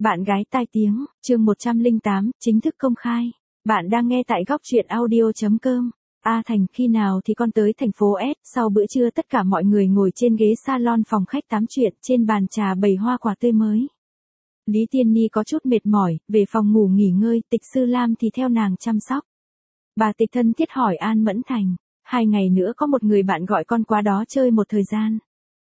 Bạn gái tai tiếng, chương 108, chính thức công khai. Bạn đang nghe tại góc truyện audio.com. A Thành, khi nào thì con tới thành phố S? Sau bữa trưa tất cả mọi người ngồi trên ghế salon phòng khách tám chuyện, trên bàn trà bày hoa quả tươi mới. Lý Tiên Ni có chút mệt mỏi, về phòng ngủ nghỉ ngơi, Tịch Sư Lam thì theo nàng chăm sóc. Bà Tịch thân thiết hỏi An Mẫn Thành, 2 ngày nữa có một người bạn gọi con qua đó chơi một thời gian.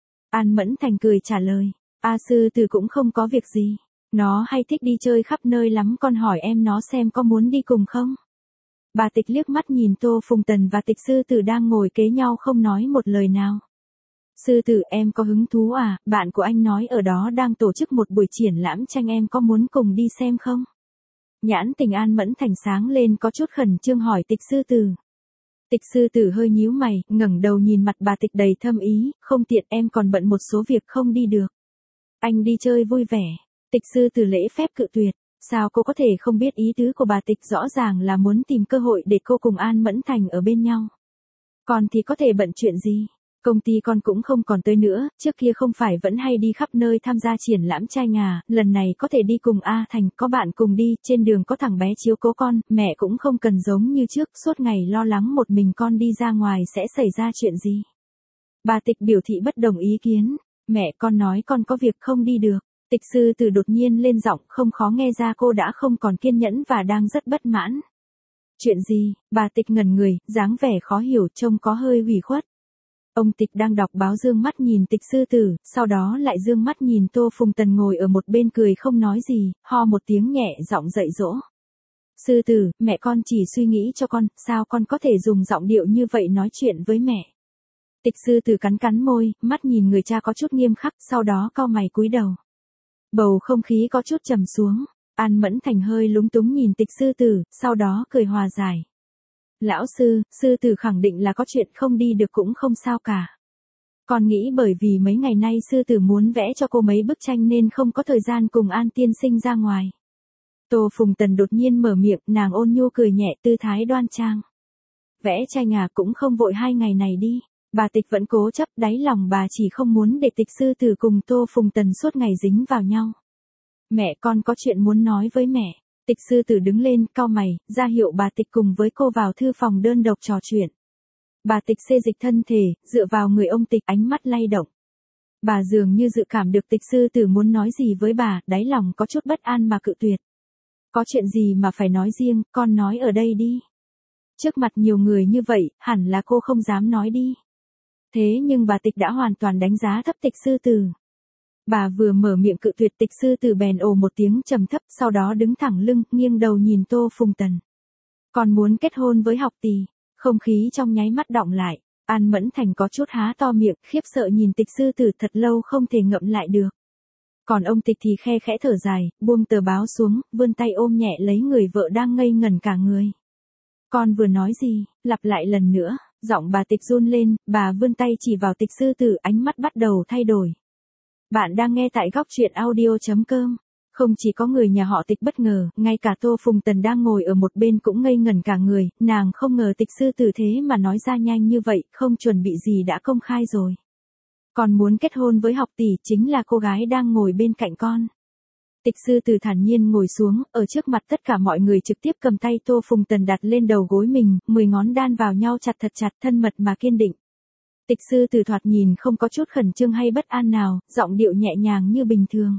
An Mẫn Thành cười trả lời, A Sư Tử cũng không có việc gì. Nó hay thích đi chơi khắp nơi lắm, con hỏi em nó xem có muốn đi cùng không? Bà Tịch liếc mắt nhìn Tô Phùng Tần và Tịch Sư Tử đang ngồi kế nhau không nói một lời nào. Sư Tử, em có hứng thú à, bạn của anh nói ở đó đang tổ chức một buổi triển lãm tranh, em có muốn cùng đi xem không? Nhãn tình An Mẫn Thành sáng lên, có chút khẩn trương hỏi Tịch Sư Tử. Tịch Sư Tử hơi nhíu mày, ngẩng đầu nhìn mặt bà Tịch đầy thâm ý, không tiện, em còn bận một số việc không đi được. Anh đi chơi vui vẻ. Tịch Sư Tử lễ phép cự tuyệt, sao cô có thể không biết ý tứ của bà Tịch, rõ ràng là muốn tìm cơ hội để cô cùng An Mẫn Thành ở bên nhau. Con thì có thể bận chuyện gì, công ty con cũng không còn tới nữa, trước kia không phải vẫn hay đi khắp nơi tham gia triển lãm tranh à, lần này có thể đi cùng A Thành, có bạn cùng đi, trên đường có thằng bé chiếu cố con, mẹ cũng không cần giống như trước, suốt ngày lo lắng một mình con đi ra ngoài sẽ xảy ra chuyện gì. Bà Tịch biểu thị bất đồng ý kiến, mẹ con nói con có việc không đi được. Tịch Sư Tử đột nhiên lên giọng, không khó nghe ra cô đã không còn kiên nhẫn và đang rất bất mãn. Chuyện gì? Bà Tịch ngẩn người, dáng vẻ khó hiểu, trông có hơi ủy khuất. Ông Tịch đang đọc báo dương mắt nhìn Tịch Sư Tử, sau đó lại dương mắt nhìn Tô Phùng Tần ngồi ở một bên cười không nói gì, ho một tiếng nhẹ giọng dạy dỗ. Sư Tử, mẹ con chỉ suy nghĩ cho con, sao con có thể dùng giọng điệu như vậy nói chuyện với mẹ? Tịch Sư Tử cắn cắn môi, mắt nhìn người cha có chút nghiêm khắc, sau đó cau mày cúi đầu. Bầu không khí có chút trầm xuống, An Mẫn Thành hơi lúng túng nhìn Tịch Sư Tử, sau đó cười hòa giải. Lão sư, Sư Tử khẳng định là có chuyện không đi được cũng không sao cả. Con nghĩ bởi vì mấy ngày nay Sư Tử muốn vẽ cho cô mấy bức tranh nên không có thời gian cùng An tiên sinh ra ngoài. Tô Phùng Tần đột nhiên mở miệng, nàng ôn nhu cười nhẹ, tư thái đoan trang. Vẽ tranh à, cũng không vội 2 ngày này đi. Bà Tịch vẫn cố chấp, đáy lòng bà chỉ không muốn để Tịch Sư Tử cùng Tô Phùng Tần suốt ngày dính vào nhau. Mẹ, con có chuyện muốn nói với mẹ. Tịch Sư Tử đứng lên, cau mày, ra hiệu bà Tịch cùng với cô vào thư phòng đơn độc trò chuyện. Bà Tịch xê dịch thân thể, dựa vào người ông Tịch, ánh mắt lay động. Bà dường như dự cảm được Tịch Sư Tử muốn nói gì với bà, đáy lòng có chút bất an mà cự tuyệt. Có chuyện gì mà phải nói riêng, con nói ở đây đi. Trước mặt nhiều người như vậy, hẳn là cô không dám nói đi. Thế nhưng bà Tịch đã hoàn toàn đánh giá thấp Tịch Sư Tử. Bà vừa mở miệng cự tuyệt, Tịch Sư Tử bèn ồ một tiếng trầm thấp, sau đó đứng thẳng lưng, nghiêng đầu nhìn Tô Phùng Tần. Còn muốn kết hôn với học tỷ? Không khí trong nháy mắt đọng lại, An Mẫn Thành có chút há to miệng, khiếp sợ nhìn Tịch Sư Tử thật lâu không thể ngậm lại được. Còn ông Tịch thì khe khẽ thở dài, buông tờ báo xuống, vươn tay ôm nhẹ lấy người vợ đang ngây ngẩn cả người. Con vừa nói gì? Lặp lại lần nữa. Giọng bà Tịch run lên, bà vươn tay chỉ vào Tịch Sư Tử, ánh mắt bắt đầu thay đổi. Bạn đang nghe tại góc truyện audio.com. Không chỉ có người nhà họ Tịch bất ngờ, ngay cả Tô Phùng Tần đang ngồi ở một bên cũng ngây ngẩn cả người, nàng không ngờ Tịch Sư Tử thế mà nói ra nhanh như vậy, không chuẩn bị gì đã công khai rồi. Còn muốn kết hôn với học tỷ, chính là cô gái đang ngồi bên cạnh con. Tịch Sư Tử thản nhiên ngồi xuống, ở trước mặt tất cả mọi người trực tiếp cầm tay Tô Phùng Tần đặt lên đầu gối mình, 10 ngón đan vào nhau chặt thật chặt, thân mật mà kiên định. Tịch Sư Tử thoạt nhìn không có chút khẩn trương hay bất an nào, giọng điệu nhẹ nhàng như bình thường.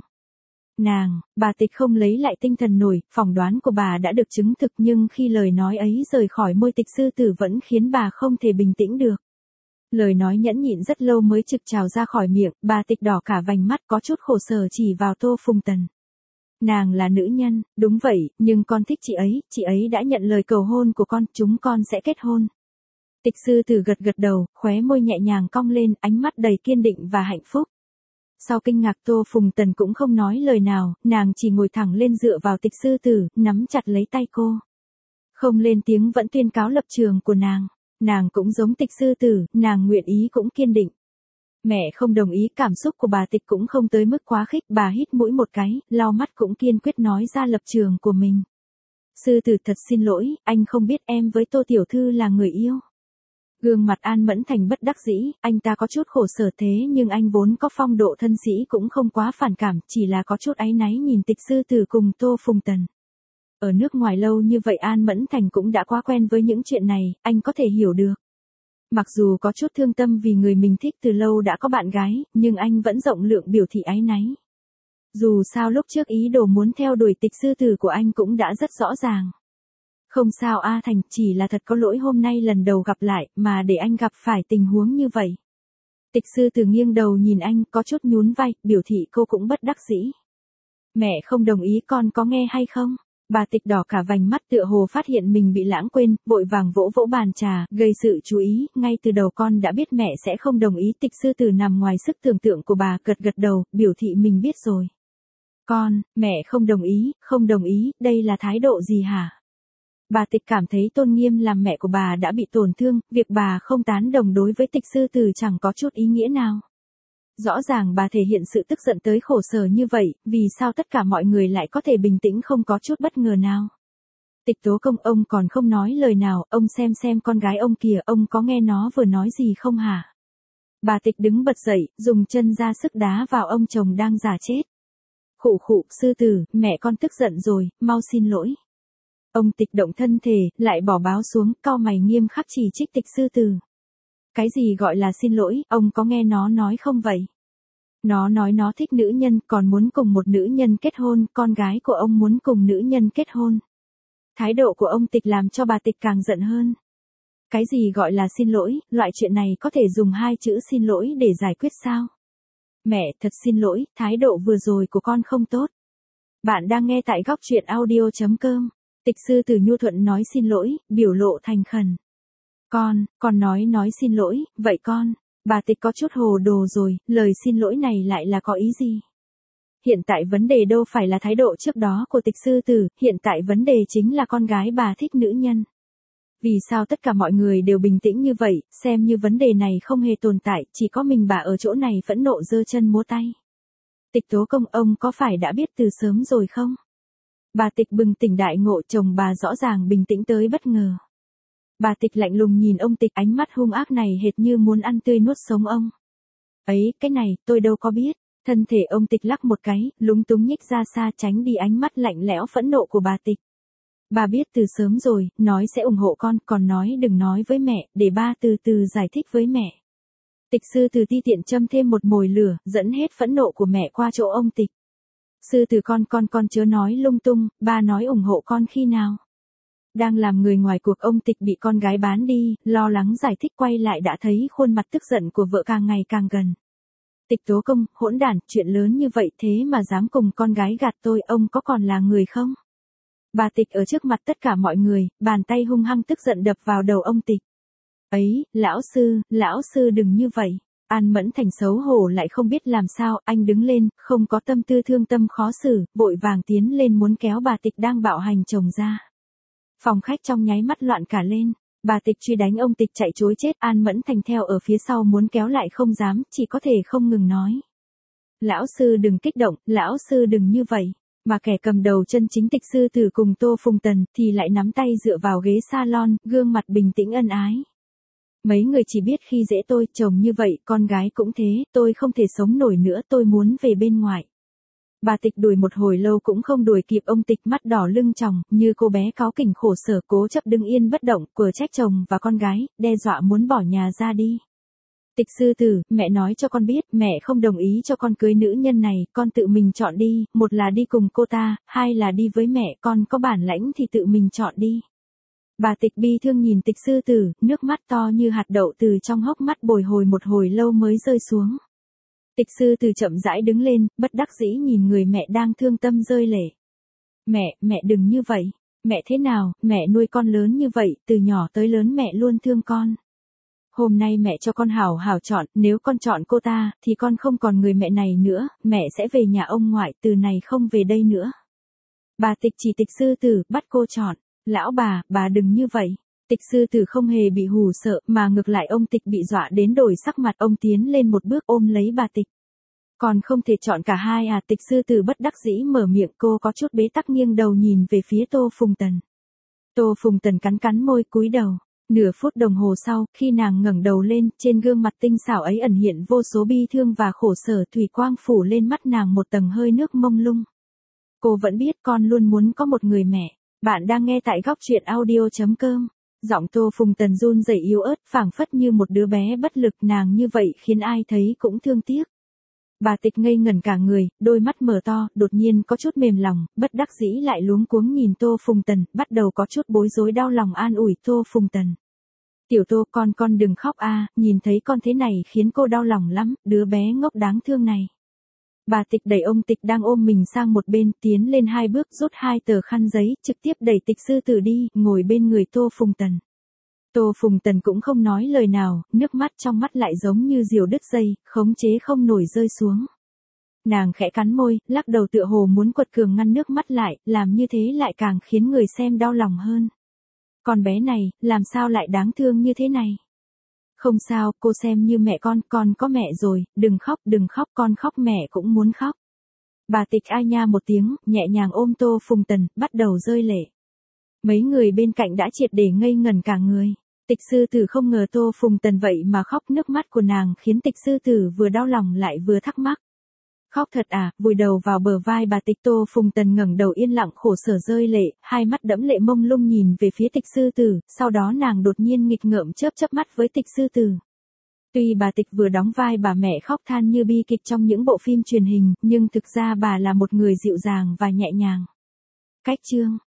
Bà Tịch không lấy lại tinh thần nổi, phỏng đoán của bà đã được chứng thực, nhưng khi lời nói ấy rời khỏi môi Tịch Sư Tử vẫn khiến bà không thể bình tĩnh được. Lời nói nhẫn nhịn rất lâu mới trực trào ra khỏi miệng, bà Tịch đỏ cả vành mắt, có chút khổ sở chỉ vào Tô Phùng Tần. Nàng là nữ nhân, đúng vậy, nhưng con thích chị ấy đã nhận lời cầu hôn của con, chúng con sẽ kết hôn. Tịch Sư Tử gật gật đầu, khóe môi nhẹ nhàng cong lên, ánh mắt đầy kiên định và hạnh phúc. Sau kinh ngạc, Tô Phùng Tần cũng không nói lời nào, nàng chỉ ngồi thẳng lên dựa vào Tịch Sư Tử, nắm chặt lấy tay cô. Không lên tiếng vẫn tuyên cáo lập trường của nàng. Nàng cũng giống Tịch Sư Tử, nàng nguyện ý cũng kiên định. Mẹ không đồng ý, cảm xúc của bà Tịch cũng không tới mức quá khích, bà hít mũi một cái, lau mắt cũng kiên quyết nói ra lập trường của mình. Sư Tử thật xin lỗi, anh không biết em với Tô tiểu thư là người yêu. Gương mặt An Mẫn Thành bất đắc dĩ, anh ta có chút khổ sở thế nhưng anh vốn có phong độ thân sĩ cũng không quá phản cảm, chỉ là có chút áy náy nhìn Tịch Sư Tử cùng Tô Phùng Tần. Ở nước ngoài lâu như vậy An Mẫn Thành cũng đã quá quen với những chuyện này, anh có thể hiểu được. Mặc dù có chút thương tâm vì người mình thích từ lâu đã có bạn gái, nhưng anh vẫn rộng lượng biểu thị áy náy. Dù sao lúc trước ý đồ muốn theo đuổi Tịch Sư Tử của anh cũng đã rất rõ ràng. Không sao A Thành, chỉ là thật có lỗi hôm nay lần đầu gặp lại, mà để anh gặp phải tình huống như vậy. Tịch Sư Tử nghiêng đầu nhìn anh, có chút nhún vai, biểu thị cô cũng bất đắc dĩ. Mẹ không đồng ý con có nghe hay không? Bà Tịch đỏ cả vành mắt tựa hồ phát hiện mình bị lãng quên, vội vàng vỗ vỗ bàn trà, gây sự chú ý, ngay từ đầu con đã biết mẹ sẽ không đồng ý. Tịch Sư Tử nằm ngoài sức tưởng tượng của bà, gật gật đầu, biểu thị mình biết rồi. Mẹ không đồng ý, đây là thái độ gì hả? Bà Tịch cảm thấy tôn nghiêm làm mẹ của bà đã bị tổn thương, việc bà không tán đồng đối với Tịch Sư Tử chẳng có chút ý nghĩa nào. Rõ ràng bà thể hiện sự tức giận tới khổ sở như vậy, vì sao tất cả mọi người lại có thể bình tĩnh không có chút bất ngờ nào. Tịch Tố Công ông còn không nói lời nào, ông xem con gái ông kìa, ông có nghe nó vừa nói gì không hả? Bà Tịch đứng bật dậy, dùng chân ra sức đá vào ông chồng đang giả chết. Khụ, Sư Tử, mẹ con tức giận rồi, mau xin lỗi. Ông Tịch động thân thể, lại bỏ báo xuống, cau mày nghiêm khắc chỉ trích Tịch Sư Tử. Cái gì gọi là xin lỗi, ông có nghe nó nói không vậy? Nó nói nó thích nữ nhân, còn muốn cùng một nữ nhân kết hôn, con gái của ông muốn cùng nữ nhân kết hôn. Thái độ của ông Tịch làm cho bà Tịch càng giận hơn. Cái gì gọi là xin lỗi, loại chuyện này có thể dùng 2 chữ xin lỗi để giải quyết sao? Mẹ, thật xin lỗi, thái độ vừa rồi của con không tốt. Bạn đang nghe tại góc truyện audio.com. Tịch Sư Tử nhu thuận nói xin lỗi, biểu lộ thành khẩn. Con nói xin lỗi, vậy con. Bà Tịch có chút hồ đồ rồi, lời xin lỗi này lại là có ý gì? Hiện tại vấn đề đâu phải là thái độ trước đó của Tịch Sư Tử, hiện tại vấn đề chính là con gái bà thích nữ nhân. Vì sao tất cả mọi người đều bình tĩnh như vậy, xem như vấn đề này không hề tồn tại, chỉ có mình bà ở chỗ này phẫn nộ giơ chân múa tay. Tịch Tố Công ông có phải đã biết từ sớm rồi không? Bà Tịch bừng tỉnh đại ngộ, chồng bà rõ ràng bình tĩnh tới bất ngờ. Bà Tịch lạnh lùng nhìn ông Tịch, ánh mắt hung ác này hệt như muốn ăn tươi nuốt sống ông. Ấy, cái này, tôi đâu có biết. Thân thể ông Tịch lắc một cái, lúng túng nhích ra xa tránh đi ánh mắt lạnh lẽo phẫn nộ của bà Tịch. Bà biết từ sớm rồi, nói sẽ ủng hộ con, còn nói đừng nói với mẹ, để ba từ từ giải thích với mẹ. Tịch Sư Tử ti tiện châm thêm một mồi lửa, dẫn hết phẫn nộ của mẹ qua chỗ ông Tịch. Sư Tử con chớ nói lung tung, ba nói ủng hộ con khi nào? Đang làm người ngoài cuộc ông Tịch bị con gái bán đi, lo lắng giải thích quay lại đã thấy khuôn mặt tức giận của vợ càng ngày càng gần. Tịch Tố Công, hỗn đản, chuyện lớn như vậy thế mà dám cùng con gái gạt tôi, ông có còn là người không? Bà Tịch ở trước mặt tất cả mọi người, bàn tay hung hăng tức giận đập vào đầu ông Tịch. Ấy, lão sư đừng như vậy. An Mẫn Thành xấu hổ lại không biết làm sao, anh đứng lên, không có tâm tư thương tâm khó xử, vội vàng tiến lên muốn kéo bà Tịch đang bạo hành chồng ra. Phòng khách trong nháy mắt loạn cả lên, bà Tịch truy đánh ông Tịch chạy trối chết, An Mẫn Thành theo ở phía sau muốn kéo lại không dám, chỉ có thể không ngừng nói. Lão sư đừng kích động, lão sư đừng như vậy. Mà kẻ cầm đầu chân chính Tịch Sư Tử cùng Tô Phùng Tần thì lại nắm tay dựa vào ghế salon, gương mặt bình tĩnh ân ái. Mấy người chỉ biết khi dễ tôi, chồng như vậy, con gái cũng thế, tôi không thể sống nổi nữa, tôi muốn về bên ngoài. Bà Tịch đuổi một hồi lâu cũng không đuổi kịp ông Tịch, mắt đỏ lưng tròng, như cô bé cáu kỉnh khổ sở cố chấp đứng yên bất động, quở trách chồng và con gái, đe dọa muốn bỏ nhà ra đi. Tịch Sư Tử, mẹ nói cho con biết, mẹ không đồng ý cho con cưới nữ nhân này, con tự mình chọn đi, một là đi cùng cô ta, hai là đi với mẹ, con có bản lãnh thì tự mình chọn đi. Bà Tịch bi thương nhìn Tịch Sư Tử, nước mắt to như hạt đậu từ trong hốc mắt bồi hồi một hồi lâu mới rơi xuống. Tịch Sư Tử chậm rãi đứng lên, bất đắc dĩ nhìn người mẹ đang thương tâm rơi lệ. Mẹ đừng như vậy. Mẹ thế nào, mẹ nuôi con lớn như vậy, từ nhỏ tới lớn mẹ luôn thương con. Hôm nay mẹ cho con hảo hảo chọn, nếu con chọn cô ta, thì con không còn người mẹ này nữa, mẹ sẽ về nhà ông ngoại, từ này không về đây nữa. Bà Tịch chỉ Tịch Sư Tử, bắt cô chọn. Lão bà đừng như vậy. Tịch Sư Tử không hề bị hù sợ, mà ngược lại ông Tịch bị dọa đến đổi sắc mặt, ông tiến lên một bước ôm lấy bà Tịch. Còn không thể chọn cả hai à? Tịch Sư Tử bất đắc dĩ mở miệng, cô có chút bế tắc nghiêng đầu nhìn về phía Tô Phùng Tần. Tô Phùng Tần cắn môi cúi đầu. Nửa phút đồng hồ sau, khi nàng ngẩng đầu lên, trên gương mặt tinh xảo ấy ẩn hiện vô số bi thương và khổ sở, thủy quang phủ lên mắt nàng một tầng hơi nước mông lung. Cô vẫn biết con luôn muốn có một người mẹ. Bạn đang nghe tại góc truyện audio.com. Giọng Tô Phùng Tần run rẩy yếu ớt, phảng phất như một đứa bé bất lực, nàng như vậy khiến ai thấy cũng thương tiếc. Bà Tịch ngây ngẩn cả người, đôi mắt mở to, đột nhiên có chút mềm lòng, bất đắc dĩ lại luống cuống nhìn Tô Phùng Tần, bắt đầu có chút bối rối đau lòng an ủi Tô Phùng Tần. Tiểu Tô, con đừng khóc a, nhìn thấy con thế này khiến cô đau lòng lắm, đứa bé ngốc đáng thương này. Bà Tịch đẩy ông Tịch đang ôm mình sang một bên, tiến lên 2 bước, rút 2 tờ khăn giấy, trực tiếp đẩy Tịch sư tử đi, ngồi bên người Tô Phùng Tần. Tô Phùng Tần cũng không nói lời nào, nước mắt trong mắt lại giống như diều đứt dây, khống chế không nổi rơi xuống. Nàng khẽ cắn môi, lắc đầu tựa hồ muốn quật cường ngăn nước mắt lại, làm như thế lại càng khiến người xem đau lòng hơn. Con bé này, làm sao lại đáng thương như thế này? Không sao, cô xem như mẹ con có mẹ rồi, đừng khóc, con khóc mẹ cũng muốn khóc. Bà Tịch ai nha một tiếng, nhẹ nhàng ôm Tô Phùng Tần, bắt đầu rơi lệ. Mấy người bên cạnh đã triệt để ngây ngẩn cả người. Tịch sư tử không ngờ Tô Phùng Tần vậy mà khóc, nước mắt của nàng khiến Tịch sư tử vừa đau lòng lại vừa thắc mắc. Khóc thật à? Vùi đầu vào bờ vai bà Tịch, Tô Phùng Tần ngẩng đầu yên lặng khổ sở rơi lệ, hai mắt đẫm lệ mông lung nhìn về phía Tịch sư tử, sau đó nàng đột nhiên nghịch ngợm chớp mắt với Tịch sư tử. Tuy bà Tịch vừa đóng vai bà mẹ khóc than như bi kịch trong những bộ phim truyền hình, nhưng thực ra bà là một người dịu dàng và nhẹ nhàng. Cách chương